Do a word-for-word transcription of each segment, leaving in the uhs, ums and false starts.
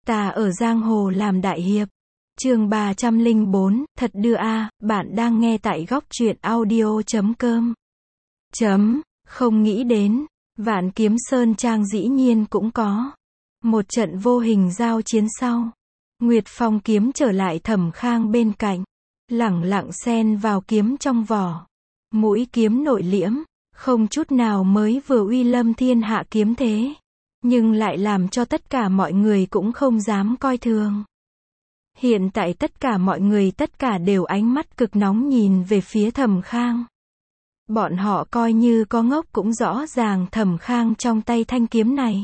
Ta ở giang hồ làm đại hiệp. Chương ba trăm lẻ bốn, thật đưa a, bạn đang nghe tại góc truyện audio chấm com. Chấm, không nghĩ đến, Vạn Kiếm Sơn Trang dĩ nhiên cũng có một trận vô hình giao chiến sau. Nguyệt Phong kiếm trở lại Thẩm Khang bên cạnh, lẳng lặng xen vào kiếm trong vỏ. Mũi kiếm nội liễm, không chút nào mới vừa uy lâm thiên hạ kiếm thế, nhưng lại làm cho tất cả mọi người cũng không dám coi thường. Hiện tại tất cả mọi người tất cả đều ánh mắt cực nóng nhìn về phía Thẩm Khang. Bọn họ coi như có ngốc cũng rõ ràng Thẩm Khang trong tay thanh kiếm này.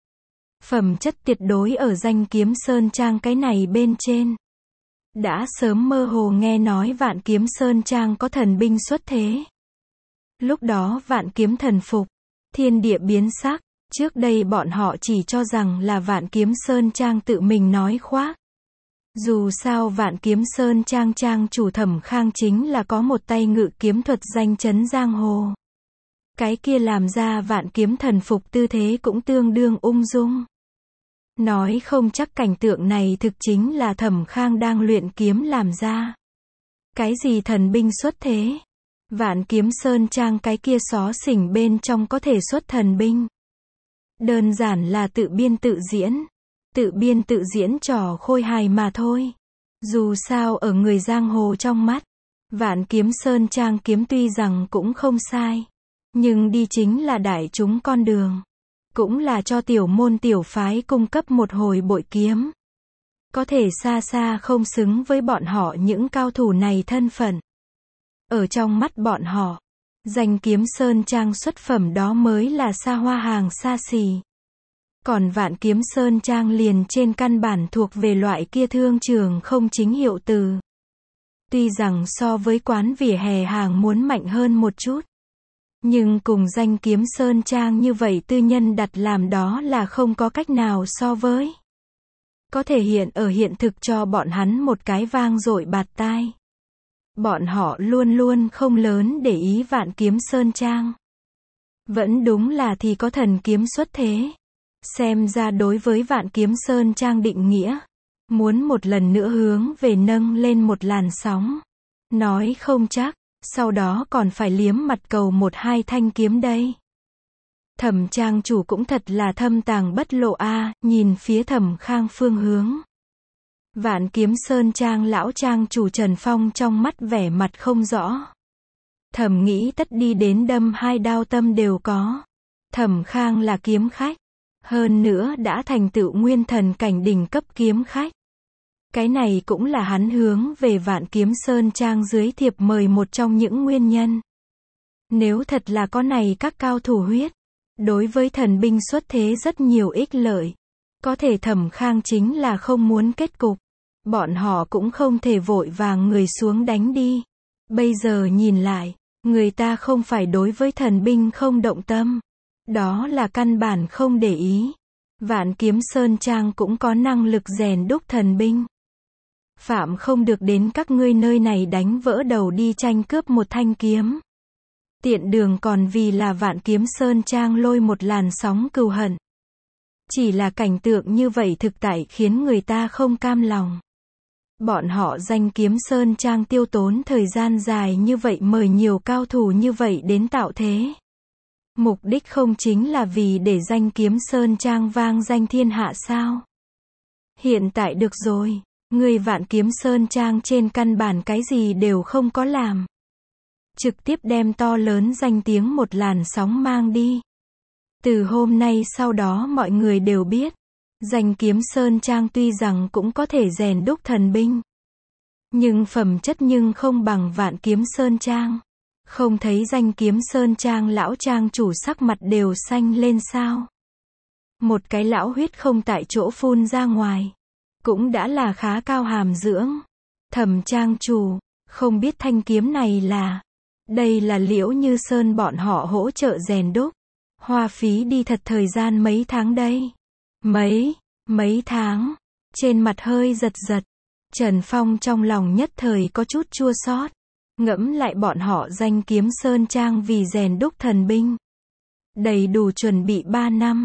Phẩm chất tuyệt đối ở Danh Kiếm Sơn Trang cái này bên trên. Đã sớm mơ hồ nghe nói Vạn Kiếm Sơn Trang có thần binh xuất thế. Lúc đó Vạn Kiếm thần phục, thiên địa biến sắc, trước đây bọn họ chỉ cho rằng là Vạn Kiếm Sơn Trang tự mình nói khoác. Dù sao Vạn Kiếm Sơn Trang trang chủ Thẩm Khang chính là có một tay ngự kiếm thuật danh chấn giang hồ. Cái kia làm ra Vạn Kiếm thần phục tư thế cũng tương đương ung dung. Nói không chắc cảnh tượng này thực chính là Thẩm Khang đang luyện kiếm làm ra. Cái gì thần binh xuất thế? Vạn Kiếm Sơn Trang cái kia xó xỉnh bên trong có thể xuất thần binh. Đơn giản là tự biên tự diễn. Tự biên tự diễn trò khôi hài mà thôi. Dù sao ở người giang hồ trong mắt, Vạn Kiếm Sơn Trang kiếm tuy rằng cũng không sai, nhưng đi chính là đại chúng con đường. Cũng là cho tiểu môn tiểu phái cung cấp một hồi bội kiếm. Có thể xa xa không xứng với bọn họ những cao thủ này thân phận. Ở trong mắt bọn họ, Danh Kiếm Sơn Trang xuất phẩm đó mới là xa hoa hàng xa xỉ. Còn Vạn Kiếm Sơn Trang liền trên căn bản thuộc về loại kia thương trường không chính hiệu từ. Tuy rằng so với quán vỉa hè hàng muốn mạnh hơn một chút, nhưng cùng Danh Kiếm Sơn Trang như vậy tư nhân đặt làm đó là không có cách nào so với. Có thể hiện ở hiện thực cho bọn hắn một cái vang dội bạt tai. Bọn họ luôn luôn không lớn để ý Vạn Kiếm Sơn Trang. Vẫn đúng là thì có thần kiếm xuất thế. Xem ra đối với Vạn Kiếm Sơn Trang định nghĩa, muốn một lần nữa hướng về nâng lên một làn sóng. Nói không chắc, sau đó còn phải liếm mặt cầu một hai thanh kiếm đây. Thẩm trang chủ cũng thật là thâm tàng bất lộ a, nhìn phía Thẩm Khang phương hướng. Vạn Kiếm Sơn Trang lão trang chủ Trần Phong trong mắt vẻ mặt không rõ. Thẩm nghĩ tất đi đến đâm hai đao tâm đều có. Thẩm Khang là kiếm khách, hơn nữa đã thành tựu nguyên thần cảnh đỉnh cấp kiếm khách. Cái này cũng là hắn hướng về Vạn Kiếm Sơn Trang dưới thiệp mời một trong những nguyên nhân. Nếu thật là có này các cao thủ huyết, đối với thần binh xuất thế rất nhiều ích lợi. Có thể Thẩm Khang chính là không muốn kết cục. Bọn họ cũng không thể vội vàng người xuống đánh đi. Bây giờ nhìn lại, người ta không phải đối với thần binh không động tâm. Đó là căn bản không để ý. Vạn Kiếm Sơn Trang cũng có năng lực rèn đúc thần binh. Phạm không được đến các ngươi nơi này đánh vỡ đầu đi tranh cướp một thanh kiếm. Tiện đường còn vì là Vạn Kiếm Sơn Trang lôi một làn sóng cừu hận. Chỉ là cảnh tượng như vậy thực tại khiến người ta không cam lòng. Bọn họ Danh Kiếm Sơn Trang tiêu tốn thời gian dài như vậy mời nhiều cao thủ như vậy đến tạo thế. Mục đích không chính là vì để Danh Kiếm Sơn Trang vang danh thiên hạ sao? Hiện tại được rồi, người Vạn Kiếm Sơn Trang trên căn bản cái gì đều không có làm. Trực tiếp đem to lớn danh tiếng một làn sóng mang đi. Từ hôm nay sau đó mọi người đều biết, Danh Kiếm Sơn Trang tuy rằng cũng có thể rèn đúc thần binh, nhưng phẩm chất nhưng không bằng Vạn Kiếm Sơn Trang. Không thấy Danh Kiếm Sơn Trang lão trang chủ sắc mặt đều xanh lên sao? Một cái lão huyết không tại chỗ phun ra ngoài, cũng đã là khá cao hàm dưỡng. Thẩm trang chủ, không biết thanh kiếm này là, đây là Liễu Như Sơn bọn họ hỗ trợ rèn đúc. Hoa phí đi thật thời gian mấy tháng đây. Mấy, mấy tháng. Trên mặt hơi giật giật. Trần Phong trong lòng nhất thời có chút chua xót. Ngẫm lại bọn họ Danh Kiếm Sơn Trang vì rèn đúc thần binh. Đầy đủ chuẩn bị ba năm.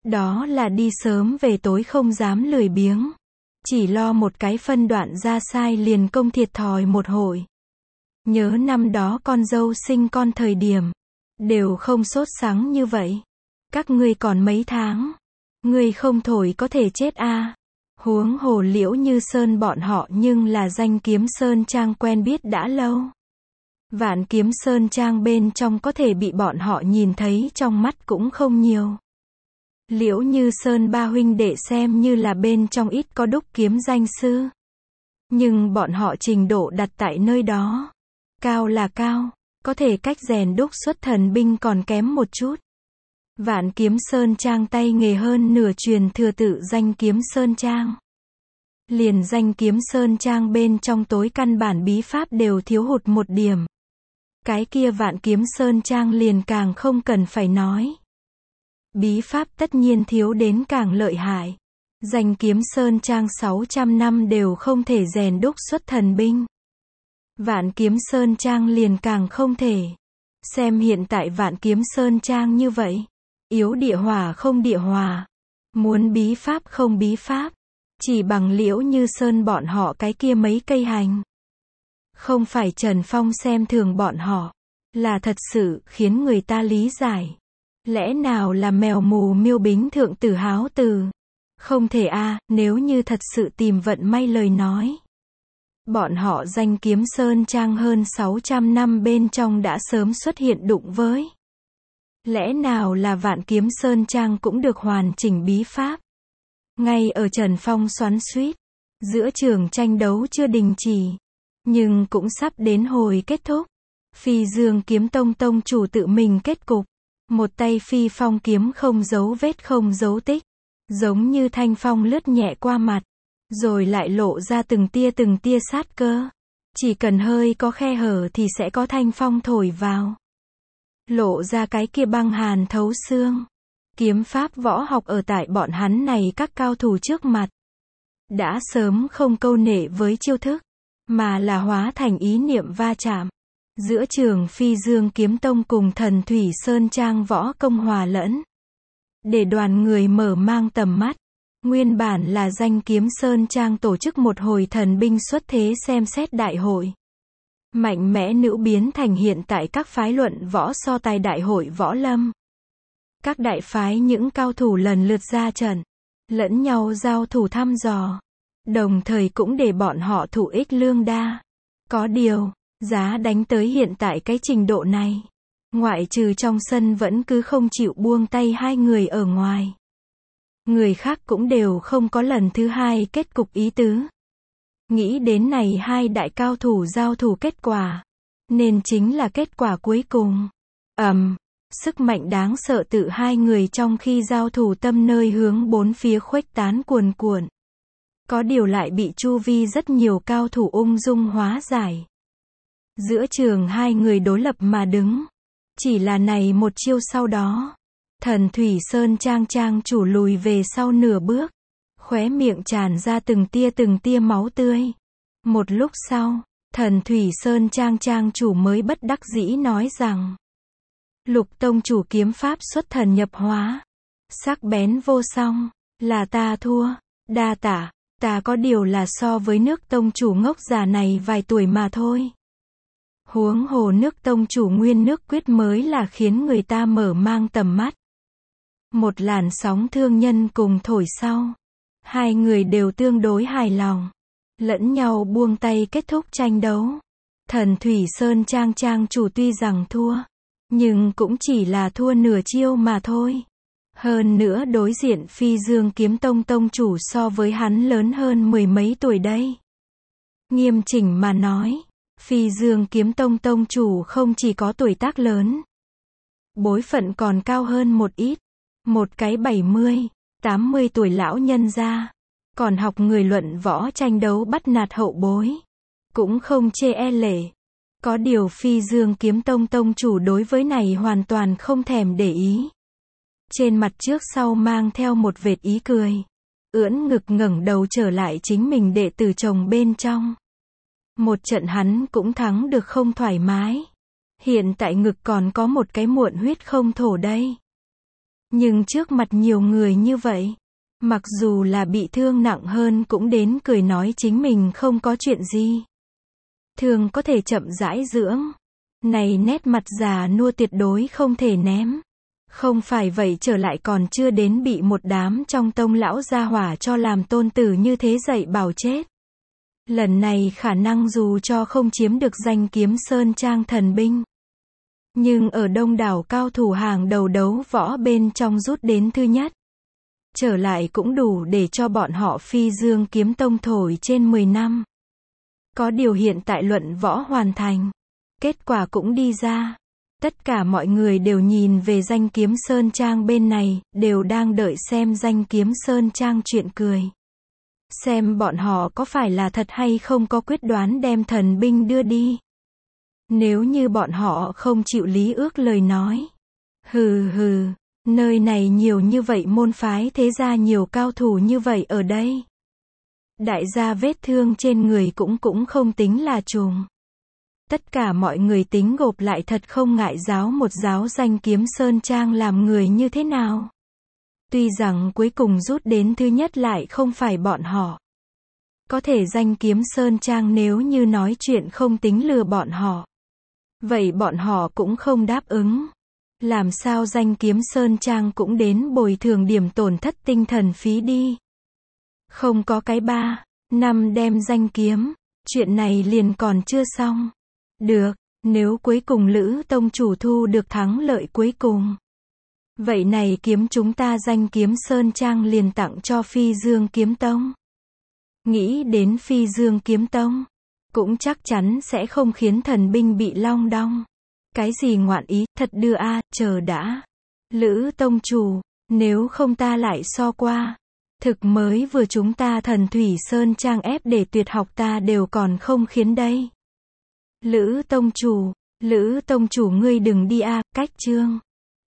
Đó là đi sớm về tối không dám lười biếng. Chỉ lo một cái phân đoạn ra sai liền công thiệt thòi một hồi. Nhớ năm đó con dâu sinh con thời điểm. Đều không sốt sắng như vậy. Các ngươi còn mấy tháng. Ngươi không thổi có thể chết a à. Huống hồ Liễu Như Sơn bọn họ nhưng là danh Kiếm Sơn Trang quen biết đã lâu. Vạn Kiếm Sơn Trang bên trong có thể bị bọn họ nhìn thấy trong mắt cũng không nhiều. Liễu Như Sơn ba huynh đệ xem như là bên trong ít có đúc kiếm danh sư. Nhưng bọn họ trình độ đặt tại nơi đó. Cao là cao, có thể cách rèn đúc xuất thần binh còn kém một chút. Vạn Kiếm Sơn Trang tay nghề hơn nửa truyền thừa tự danh Kiếm Sơn Trang. Liền danh Kiếm Sơn Trang bên trong tối căn bản bí pháp đều thiếu hụt một điểm. Cái kia Vạn Kiếm Sơn Trang liền càng không cần phải nói. Bí pháp tất nhiên thiếu đến càng lợi hại. Danh Kiếm Sơn Trang sáu trăm năm đều không thể rèn đúc xuất thần binh. Vạn Kiếm Sơn Trang liền càng không thể. Xem hiện tại Vạn Kiếm Sơn Trang như vậy. Yếu địa hỏa không địa hỏa. Muốn bí pháp không bí pháp. Chỉ bằng Liễu Như Sơn bọn họ cái kia mấy cây hành. Không phải Trần Phong xem thường bọn họ. Là thật sự khiến người ta lý giải. Lẽ nào là mèo mù miêu bính thượng tử háo từ. Không thể a à, nếu như thật sự tìm vận may lời nói. Bọn họ danh Kiếm Sơn Trang hơn sáu trăm năm bên trong đã sớm xuất hiện đụng với. Lẽ nào là Vạn Kiếm Sơn Trang cũng được hoàn chỉnh bí pháp. Ngay ở Trần Phong xoắn xuýt. Giữa trường tranh đấu chưa đình chỉ. Nhưng cũng sắp đến hồi kết thúc. Phi Dương Kiếm Tông tông chủ tự mình kết cục. Một tay phi phong kiếm không dấu vết không dấu tích. Giống như thanh phong lướt nhẹ qua mặt. Rồi lại lộ ra từng tia từng tia sát cơ. Chỉ cần hơi có khe hở thì sẽ có thanh phong thổi vào. Lộ ra cái kia băng hàn thấu xương. Kiếm pháp võ học ở tại bọn hắn này các cao thủ trước mặt. Đã sớm không câu nệ với chiêu thức. Mà là hóa thành ý niệm va chạm. Giữa trường Phi Dương Kiếm Tông cùng Thần Thủy Sơn Trang võ công hòa lẫn. Để đoàn người mở mang tầm mắt. Nguyên bản là danh Kiếm Sơn Trang tổ chức một hồi thần binh xuất thế xem xét đại hội. Mạnh mẽ nữ biến thành hiện tại các phái luận võ so tài đại hội võ lâm. Các đại phái những cao thủ lần lượt ra trận. Lẫn nhau giao thủ thăm dò. Đồng thời cũng để bọn họ thủ ích lương đa. Có điều, giá đánh tới hiện tại cái trình độ này. Ngoại trừ trong sân vẫn cứ không chịu buông tay hai người ở ngoài. Người khác cũng đều không có lần thứ hai kết cục ý tứ. Nghĩ đến này hai đại cao thủ giao thủ kết quả. Nên chính là kết quả cuối cùng. Ầm, um, sức mạnh đáng sợ tự hai người trong khi giao thủ tâm nơi hướng bốn phía khuếch tán cuồn cuộn. Có điều lại bị chu vi rất nhiều cao thủ ung dung hóa giải. Giữa trường hai người đối lập mà đứng. Chỉ là này một chiêu sau đó. Thần Thủy Sơn Trang Trang chủ lùi về sau nửa bước. Khóe miệng tràn ra từng tia từng tia máu tươi. Một lúc sau, Thần Thủy Sơn Trang Trang chủ mới bất đắc dĩ nói rằng. Lục tông chủ kiếm pháp xuất thần nhập hóa. Sắc bén vô song. Là ta thua. Đa tả. Ta có điều là so với nước tông chủ ngốc già này vài tuổi mà thôi. Huống hồ nước tông chủ nguyên nước quyết mới là khiến người ta mở mang tầm mắt. Một làn sóng thương nhân cùng thổi sau. Hai người đều tương đối hài lòng. Lẫn nhau buông tay kết thúc tranh đấu. Thần Thủy Sơn Trang Trang chủ tuy rằng thua. Nhưng cũng chỉ là thua nửa chiêu mà thôi. Hơn nữa đối diện Phi Dương Kiếm Tông tông chủ so với hắn lớn hơn mười mấy tuổi đây. Nghiêm chỉnh mà nói. Phi Dương Kiếm Tông tông chủ không chỉ có tuổi tác lớn. Bối phận còn cao hơn một ít. Một cái bảy mươi, tám mươi tuổi lão nhân gia. Còn học người luận võ tranh đấu bắt nạt hậu bối. Cũng không chê e lệ. Có điều Phi Dương Kiếm Tông tông chủ đối với này hoàn toàn không thèm để ý. Trên mặt trước sau mang theo một vệt ý cười. Ưỡn ngực ngẩng đầu trở lại chính mình đệ tử chồng bên trong. Một trận hắn cũng thắng được không thoải mái. Hiện tại ngực còn có một cái muộn huyết không thổ đây. Nhưng trước mặt nhiều người như vậy, mặc dù là bị thương nặng hơn cũng đến cười nói chính mình không có chuyện gì. Thương có thể chậm rãi dưỡng. Này nét mặt già nua tuyệt đối không thể ném. Không phải vậy trở lại còn chưa đến bị một đám trong tông lão gia hỏa cho làm tôn tử như thế dạy bảo chết. Lần này khả năng dù cho không chiếm được danh kiếm sơn trang thần binh, nhưng ở đông đảo cao thủ hàng đầu đấu võ bên trong rút đến thứ nhất. Trở lại cũng đủ để cho bọn họ Phi Dương kiếm tông thổi trên mười năm. Có điều hiện tại luận võ hoàn thành. Kết quả cũng đi ra. Tất cả mọi người đều nhìn về danh kiếm sơn trang bên này, đều đang đợi xem danh kiếm sơn trang chuyện cười. Xem bọn họ có phải là thật hay không có quyết đoán đem thần binh đưa đi. Nếu như bọn họ không chịu lý ước lời nói. Hừ hừ, nơi này nhiều như vậy môn phái thế gia nhiều cao thủ như vậy ở đây. Đại gia vết thương trên người cũng cũng không tính là trùng. Tất cả mọi người tính gộp lại thật không ngại giáo một giáo danh kiếm sơn trang làm người như thế nào. Tuy rằng cuối cùng rút đến thứ nhất lại không phải bọn họ. Có thể danh kiếm sơn trang nếu như nói chuyện không tính lừa bọn họ. Vậy bọn họ cũng không đáp ứng. Làm sao danh kiếm sơn trang cũng đến bồi thường điểm tổn thất tinh thần phí đi. Không có cái ba, năm đem danh kiếm. Chuyện này liền còn chưa xong. Được, nếu cuối cùng Lữ tông chủ thu được thắng lợi cuối cùng. Vậy này kiếm chúng ta danh kiếm sơn trang liền tặng cho Phi Dương kiếm tông. Nghĩ đến Phi Dương kiếm tông, cũng chắc chắn sẽ không khiến thần binh bị long đong. Cái gì ngoạn ý, thật đưa a, à, chờ đã. Lữ tông chủ, nếu không ta lại so qua. Thực mới vừa chúng ta thần thủy sơn trang ép để tuyệt học ta đều còn không khiến đây. Lữ tông chủ, Lữ tông chủ ngươi đừng đi a, à, cách chương.